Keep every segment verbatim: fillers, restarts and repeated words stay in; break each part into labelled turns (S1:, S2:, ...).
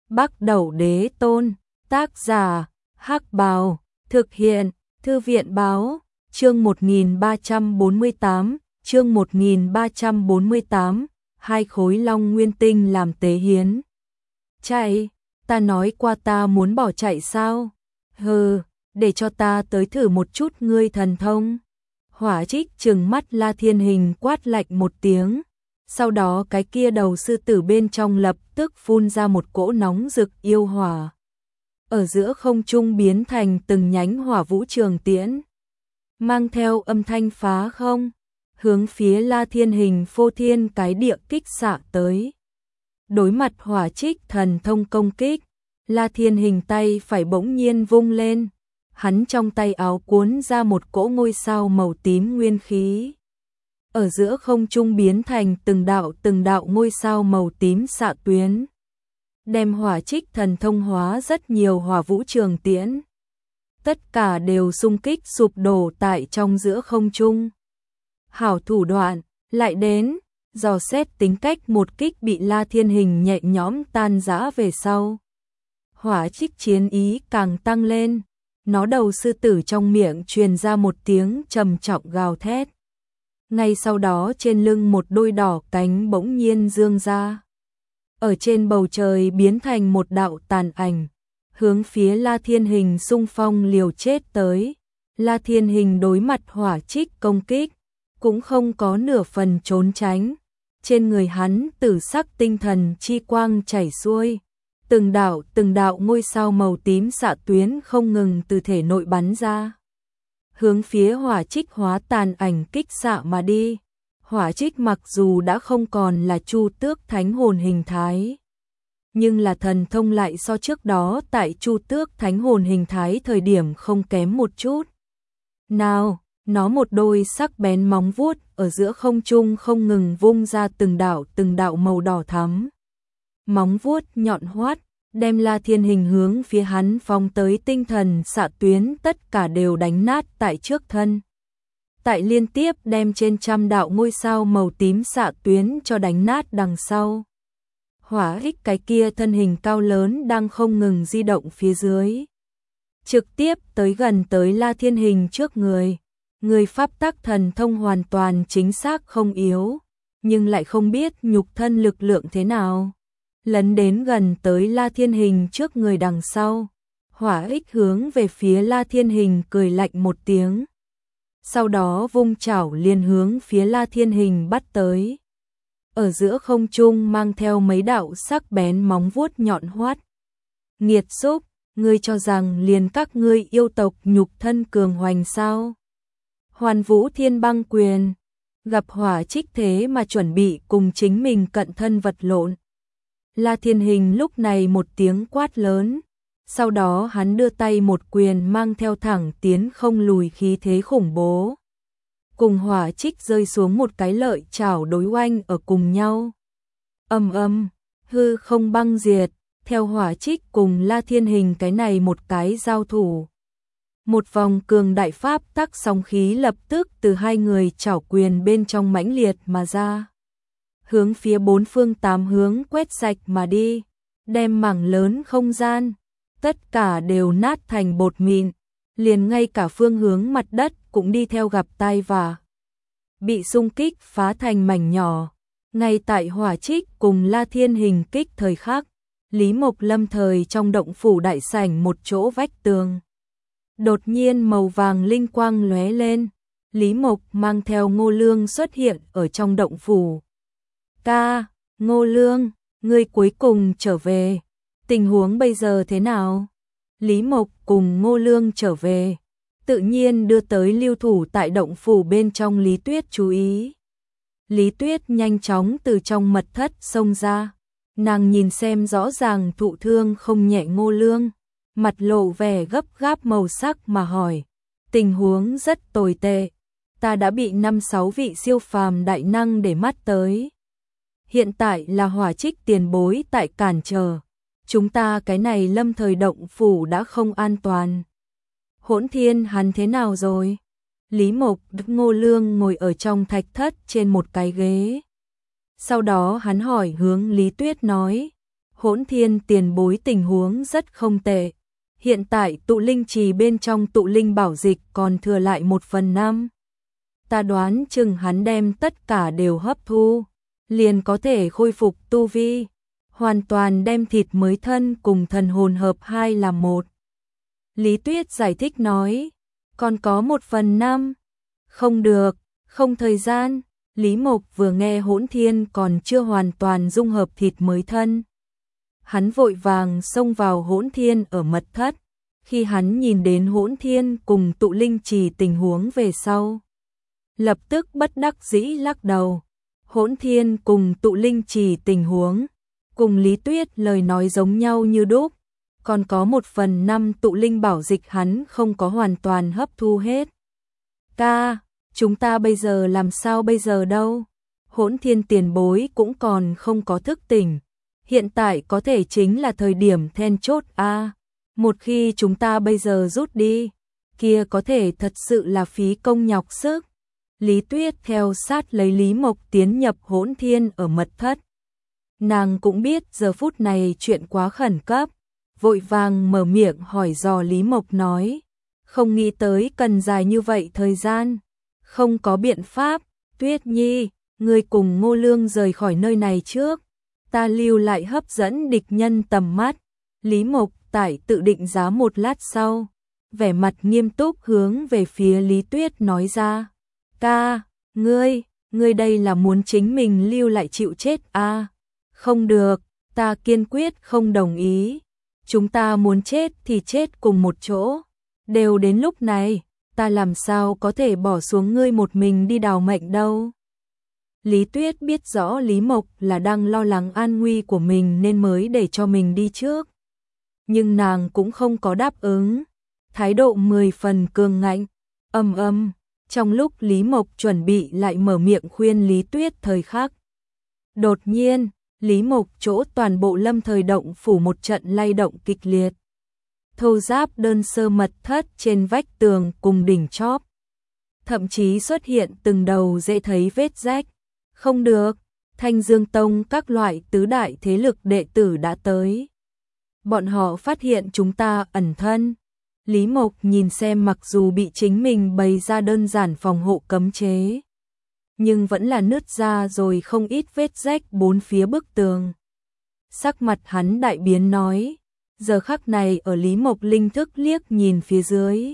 S1: Bắc Đẩu Đế Tôn, tác giả, Hắc Bào, thực hiện, Thư viện Báo, chương một nghìn ba trăm bốn mươi tám, chương một nghìn ba trăm bốn mươi tám, hai khối long nguyên tinh làm tế hiến. Chạy, ta nói qua ta muốn bỏ chạy sao? Hừ, để cho ta tới thử một chút ngươi thần thông. Hỏa Trích trừng mắt La Thiên Hình quát lạnh một tiếng. Sau đó cái kia đầu sư tử bên trong lập tức phun ra một cỗ nóng rực yêu hỏa. Ở giữa không trung biến thành từng nhánh hỏa vũ trường tiễn. Mang theo âm thanh phá không, hướng phía La Thiên Hình phô thiên cái địa kích xạ tới. Đối mặt Hỏa Trích thần thông công kích, La Thiên Hình tay phải bỗng nhiên vung lên. Hắn trong tay áo cuốn ra một cỗ ngôi sao màu tím nguyên khí. Ở giữa không trung biến thành từng đạo từng đạo ngôi sao màu tím xạ tuyến. Đem Hỏa Trích thần thông hóa rất nhiều hỏa vũ trường tiễn. Tất cả đều xung kích sụp đổ tại trong giữa không trung. Hảo thủ đoạn, lại đến, dò xét tính cách một kích bị La Thiên Hình nhẹ nhõm tan rã về sau. Hỏa Trích chiến ý càng tăng lên, nó đầu sư tử trong miệng truyền ra một tiếng trầm trọng gào thét. Ngay sau đó trên lưng một đôi đỏ cánh bỗng nhiên dương ra. Ở trên bầu trời biến thành một đạo tàn ảnh, hướng phía La Thiên Hình xung phong liều chết tới. La Thiên Hình đối mặt Hỏa Trích công kích, cũng không có nửa phần trốn tránh. Trên người hắn tử sắc tinh thần chi quang chảy xuôi. Từng đạo từng đạo ngôi sao màu tím xạ tuyến không ngừng từ thể nội bắn ra. Hướng phía Hỏa Trích hóa tàn ảnh kích xạ mà đi. Hỏa Trích mặc dù đã không còn là Chu Tước Thánh Hồn hình thái, nhưng là thần thông lại so trước đó tại Chu Tước Thánh Hồn hình thái thời điểm không kém một chút. Nào, nó một đôi sắc bén móng vuốt ở giữa không trung không ngừng vung ra từng đạo từng đạo màu đỏ thắm. Móng vuốt nhọn hoắt, đem La Thiên Hình hướng phía hắn phóng tới tinh thần xạ tuyến tất cả đều đánh nát tại trước thân. Tại liên tiếp đem trên trăm đạo ngôi sao màu tím xạ tuyến cho đánh nát đằng sau. Hỏa Trích cái kia thân hình cao lớn đang không ngừng di động phía dưới. Trực tiếp tới gần tới La Thiên Hình trước người. Người pháp tắc thần thông hoàn toàn chính xác không yếu, nhưng lại không biết nhục thân lực lượng thế nào. Lấn đến gần tới La Thiên Hình trước người đằng sau. Hỏa Trích hướng về phía La Thiên Hình cười lạnh một tiếng. Sau đó vung chảo liền hướng phía La Thiên Hình bắt tới. Ở giữa không trung mang theo mấy đạo sắc bén móng vuốt nhọn hoắt. Nghiệt xúc, ngươi cho rằng liền các ngươi yêu tộc nhục thân cường hoành sao? Hoàn Vũ Thiên Băng Quyền, gặp Hỏa Trích thế mà chuẩn bị cùng chính mình cận thân vật lộn. La Thiên Hình lúc này một tiếng quát lớn, sau đó hắn đưa tay một quyền mang theo thẳng tiến không lùi khí thế khủng bố. Cùng Hỏa Trích rơi xuống một cái lợi chảo đối oanh ở cùng nhau. Ầm ầm, hư không băng diệt, theo Hỏa Trích cùng La Thiên Hình cái này một cái giao thủ. Một vòng cường đại pháp tắc sóng khí lập tức từ hai người chảo quyền bên trong mãnh liệt mà ra. Hướng phía bốn phương tám hướng quét sạch mà đi, đem mảng lớn không gian, tất cả đều nát thành bột mịn, liền ngay cả phương hướng mặt đất cũng đi theo gặp tai vạ. Bị xung kích phá thành mảnh nhỏ. Ngay tại Hỏa Trích cùng La Thiên Hình kích thời khắc, Lý Mộc lâm thời trong động phủ đại sảnh một chỗ vách tường. Đột nhiên màu vàng linh quang lóe lên, Lý Mộc mang theo Ngô Lương xuất hiện ở trong động phủ. Ca, Ngô Lương, ngươi cuối cùng trở về, tình huống bây giờ thế nào? Lý Mộc cùng Ngô Lương trở về, tự nhiên đưa tới lưu thủ tại động phủ bên trong Lý Tuyết chú ý. Lý Tuyết nhanh chóng từ trong mật thất xông ra, nàng nhìn xem rõ ràng thụ thương không nhẹ Ngô Lương, mặt lộ vẻ gấp gáp màu sắc mà hỏi, tình huống rất tồi tệ, ta đã bị năm sáu vị siêu phàm đại năng để mắt tới. Hiện tại là Hỏa Trích tiền bối tại cản trở, chúng ta cái này lâm thời động phủ đã không an toàn. Hỗn Thiên hắn thế nào rồi? Lý Mộc Ngô Lương ngồi ở trong thạch thất trên một cái ghế. Sau đó hắn hỏi hướng Lý Tuyết nói, Hỗn Thiên tiền bối tình huống rất không tệ. Hiện tại tụ linh trì bên trong tụ linh bảo dịch còn thừa lại một phần năm. Ta đoán chừng hắn đem tất cả đều hấp thu, liền có thể khôi phục tu vi, hoàn toàn đem thịt mới thân cùng thần hồn hợp hai làm một. Lý Tuyết giải thích nói, còn có một phần năm. Không được, không thời gian. Lý Mộc vừa nghe Hỗn Thiên còn chưa hoàn toàn dung hợp thịt mới thân. Hắn vội vàng xông vào Hỗn Thiên ở mật thất. Khi hắn nhìn đến Hỗn Thiên cùng tụ linh trì tình huống về sau, lập tức bất đắc dĩ lắc đầu. Hỗn Thiên cùng tụ linh trì tình huống, cùng Lý Tuyết lời nói giống nhau như đúc. Còn có một phần năm tụ linh bảo dịch hắn không có hoàn toàn hấp thu hết. Ca, chúng ta bây giờ làm sao bây giờ đâu? Hỗn Thiên tiền bối cũng còn không có thức tỉnh. Hiện tại có thể chính là thời điểm then chốt a. À, một khi chúng ta bây giờ rút đi, kia có thể thật sự là phí công nhọc sức. Lý Tuyết theo sát lấy Lý Mộc tiến nhập Hỗn Thiên ở mật thất. Nàng cũng biết giờ phút này chuyện quá khẩn cấp, vội vàng mở miệng hỏi dò Lý Mộc nói, không nghĩ tới cần dài như vậy thời gian, không có biện pháp. Tuyết Nhi, ngươi cùng Ngô Lương rời khỏi nơi này trước, ta lưu lại hấp dẫn địch nhân tầm mắt. Lý Mộc tại tự định giá một lát sau, vẻ mặt nghiêm túc hướng về phía Lý Tuyết nói ra, ca, ngươi, ngươi đây là muốn chính mình lưu lại chịu chết à? Không được, ta kiên quyết không đồng ý. Chúng ta muốn chết thì chết cùng một chỗ. Đều đến lúc này, ta làm sao có thể bỏ xuống ngươi một mình đi đào mệnh đâu. Lý Tuyết biết rõ Lý Mộc là đang lo lắng an nguy của mình nên mới để cho mình đi trước. Nhưng nàng cũng không có đáp ứng, thái độ mười phần cường ngạnh. Âm âm, trong lúc Lý Mộc chuẩn bị lại mở miệng khuyên Lý Tuyết thời khắc, đột nhiên, Lý Mộc chỗ toàn bộ Lâm Thời Động phủ một trận lay động kịch liệt. Thô giáp đơn sơ mật thất trên vách tường cùng đỉnh chóp, thậm chí xuất hiện từng đầu dễ thấy vết rách. Không được, Thanh Dương Tông các loại tứ đại thế lực đệ tử đã tới. Bọn họ phát hiện chúng ta ẩn thân. Lý Mộc nhìn xem mặc dù bị chính mình bày ra đơn giản phòng hộ cấm chế, nhưng vẫn là nứt ra rồi không ít vết rách bốn phía bức tường. Sắc mặt hắn đại biến nói, giờ khắc này ở Lý Mộc linh thức liếc nhìn phía dưới.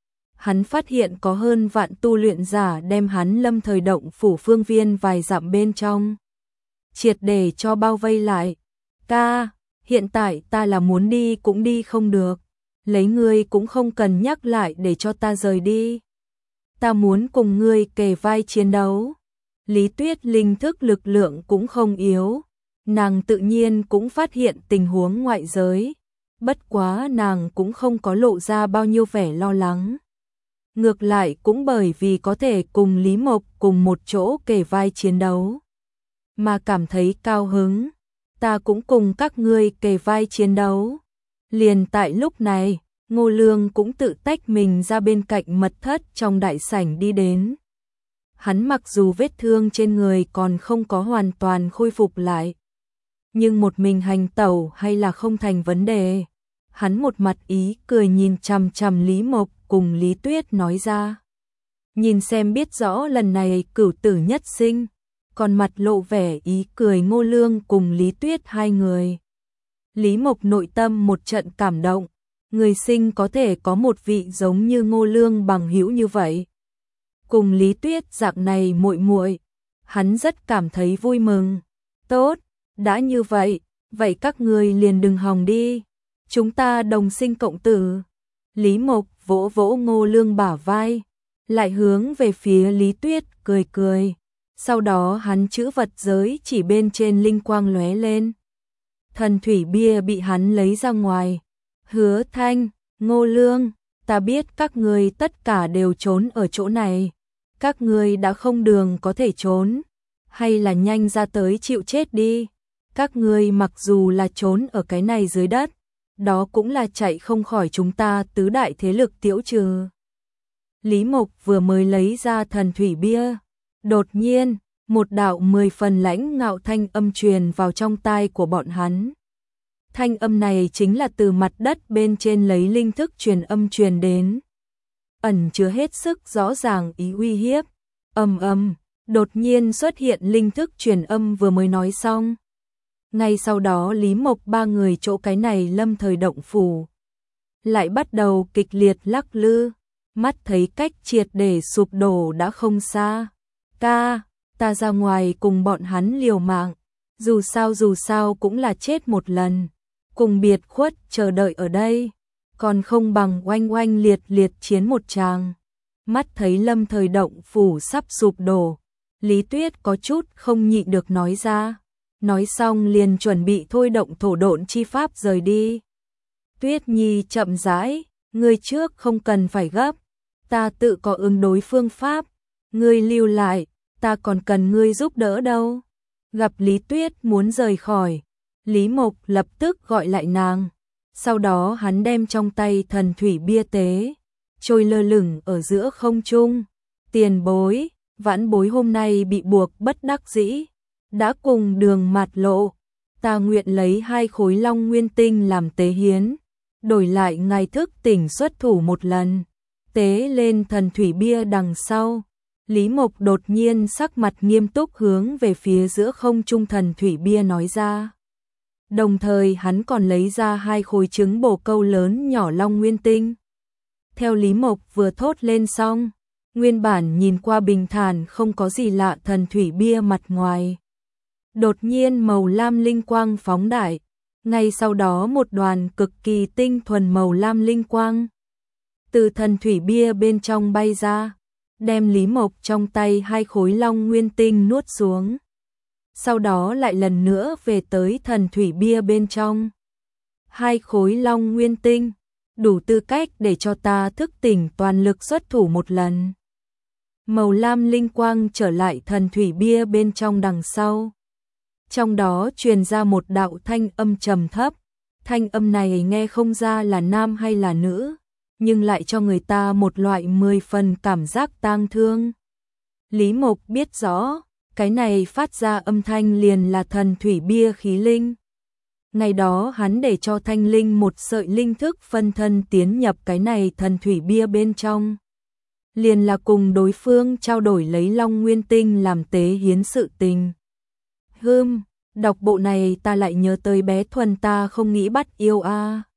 S1: Hắn phát hiện có hơn vạn tu luyện giả đem hắn Lâm Thời Động phủ phương viên vài dặm bên trong, triệt để cho bao vây lại. Ca, hiện tại ta là muốn đi cũng đi không được, lấy ngươi cũng không cần nhắc lại để cho ta rời đi. Ta muốn cùng ngươi kề vai chiến đấu. Lý Tuyết linh thức lực lượng cũng không yếu, nàng tự nhiên cũng phát hiện tình huống ngoại giới, bất quá nàng cũng không có lộ ra bao nhiêu vẻ lo lắng. Ngược lại cũng bởi vì có thể cùng Lý Mộc cùng một chỗ kề vai chiến đấu, mà cảm thấy cao hứng. Ta cũng cùng các ngươi kề vai chiến đấu. Liền tại lúc này, Ngô Lương cũng tự tách mình ra bên cạnh mật thất trong đại sảnh đi đến. Hắn mặc dù vết thương trên người còn không có hoàn toàn khôi phục lại, nhưng một mình hành tẩu hay là không thành vấn đề. Hắn một mặt ý cười nhìn chằm chằm Lý Mộc cùng Lý Tuyết nói ra. Nhìn xem biết rõ lần này cửu tử nhất sinh, còn mặt lộ vẻ ý cười Ngô Lương cùng Lý Tuyết hai người. Lý Mộc nội tâm một trận cảm động, người sinh có thể có một vị giống như Ngô Lương bằng hữu như vậy. Cùng Lý Tuyết dạng này muội muội, hắn rất cảm thấy vui mừng. Tốt, đã như vậy, vậy các ngươi liền đừng hòng đi. Chúng ta đồng sinh cộng tử. Lý Mộc vỗ vỗ Ngô Lương bả vai, lại hướng về phía Lý Tuyết cười cười. Sau đó hắn chữ vật giới chỉ bên trên linh quang lóe lên. Thần thủy bia bị hắn lấy ra ngoài. Hứa Thanh, Ngô Lương, ta biết các ngươi tất cả đều trốn ở chỗ này. Các ngươi đã không đường có thể trốn, hay là nhanh ra tới chịu chết đi. Các ngươi mặc dù là trốn ở cái này dưới đất, đó cũng là chạy không khỏi chúng ta tứ đại thế lực tiễu trừ. Lý Mộc vừa mới lấy ra thần thủy bia, đột nhiên, một đạo mười phần lãnh ngạo thanh âm truyền vào trong tai của bọn hắn. Thanh âm này chính là từ mặt đất bên trên lấy linh thức truyền âm truyền đến. Ẩn chứa hết sức rõ ràng ý uy hiếp. Ầm ầm, đột nhiên xuất hiện linh thức truyền âm vừa mới nói xong. Ngay sau đó Lý Mộc ba người chỗ cái này lâm thời động phủ lại bắt đầu kịch liệt lắc lư, mắt thấy cách triệt để sụp đổ đã không xa. Ca, ta ra ngoài cùng bọn hắn liều mạng, dù sao dù sao cũng là chết một lần, cùng biệt khuất chờ đợi ở đây, còn không bằng oanh oanh liệt liệt chiến một tràng. Mắt thấy lâm thời động phủ sắp sụp đổ, Lý Tuyết có chút không nhịn được nói ra, nói xong liền chuẩn bị thôi động thổ độn chi pháp rời đi. Tuyết Nhi chậm rãi, ngươi trước không cần phải gấp, ta tự có ứng đối phương pháp, ngươi lưu lại, ta còn cần ngươi giúp đỡ đâu. Gặp Lý Tuyết muốn rời khỏi, Lý Mộc lập tức gọi lại nàng, sau đó hắn đem trong tay thần thủy bia tế, trôi lơ lửng ở giữa không trung. Tiền bối, vãn bối hôm nay bị buộc bất đắc dĩ, đã cùng đường mạt lộ, ta nguyện lấy hai khối long nguyên tinh làm tế hiến, đổi lại ngài thức tỉnh xuất thủ một lần. Tế lên thần thủy bia đằng sau, Lý Mộc đột nhiên sắc mặt nghiêm túc hướng về phía giữa không trung thần thủy bia nói ra. Đồng thời hắn còn lấy ra hai khối trứng bồ câu lớn nhỏ long nguyên tinh. Theo Lý Mộc vừa thốt lên xong, nguyên bản nhìn qua bình thản không có gì lạ thần thủy bia mặt ngoài đột nhiên màu lam linh quang phóng đại, ngay sau đó một đoàn cực kỳ tinh thuần màu lam linh quang từ thần thủy bia bên trong bay ra, đem Lý Mộc trong tay hai khối long nguyên tinh nuốt xuống. Sau đó lại lần nữa về tới thần thủy bia bên trong. Hai khối long nguyên tinh, đủ tư cách để cho ta thức tỉnh toàn lực xuất thủ một lần. Màu lam linh quang trở lại thần thủy bia bên trong đằng sau. Trong đó truyền ra một đạo thanh âm trầm thấp, thanh âm này nghe không ra là nam hay là nữ, nhưng lại cho người ta một loại mười phần cảm giác tang thương. Lý Mộc biết rõ, cái này phát ra âm thanh liền là thần thủy bia khí linh. Ngày đó hắn để cho thanh linh một sợi linh thức phân thân tiến nhập cái này thần thủy bia bên trong. Liền là cùng đối phương trao đổi lấy long nguyên tinh làm tế hiến sự tình. Hừm, đọc bộ này ta lại nhớ tới bé Thuần ta không nghĩ bắt yêu a. À.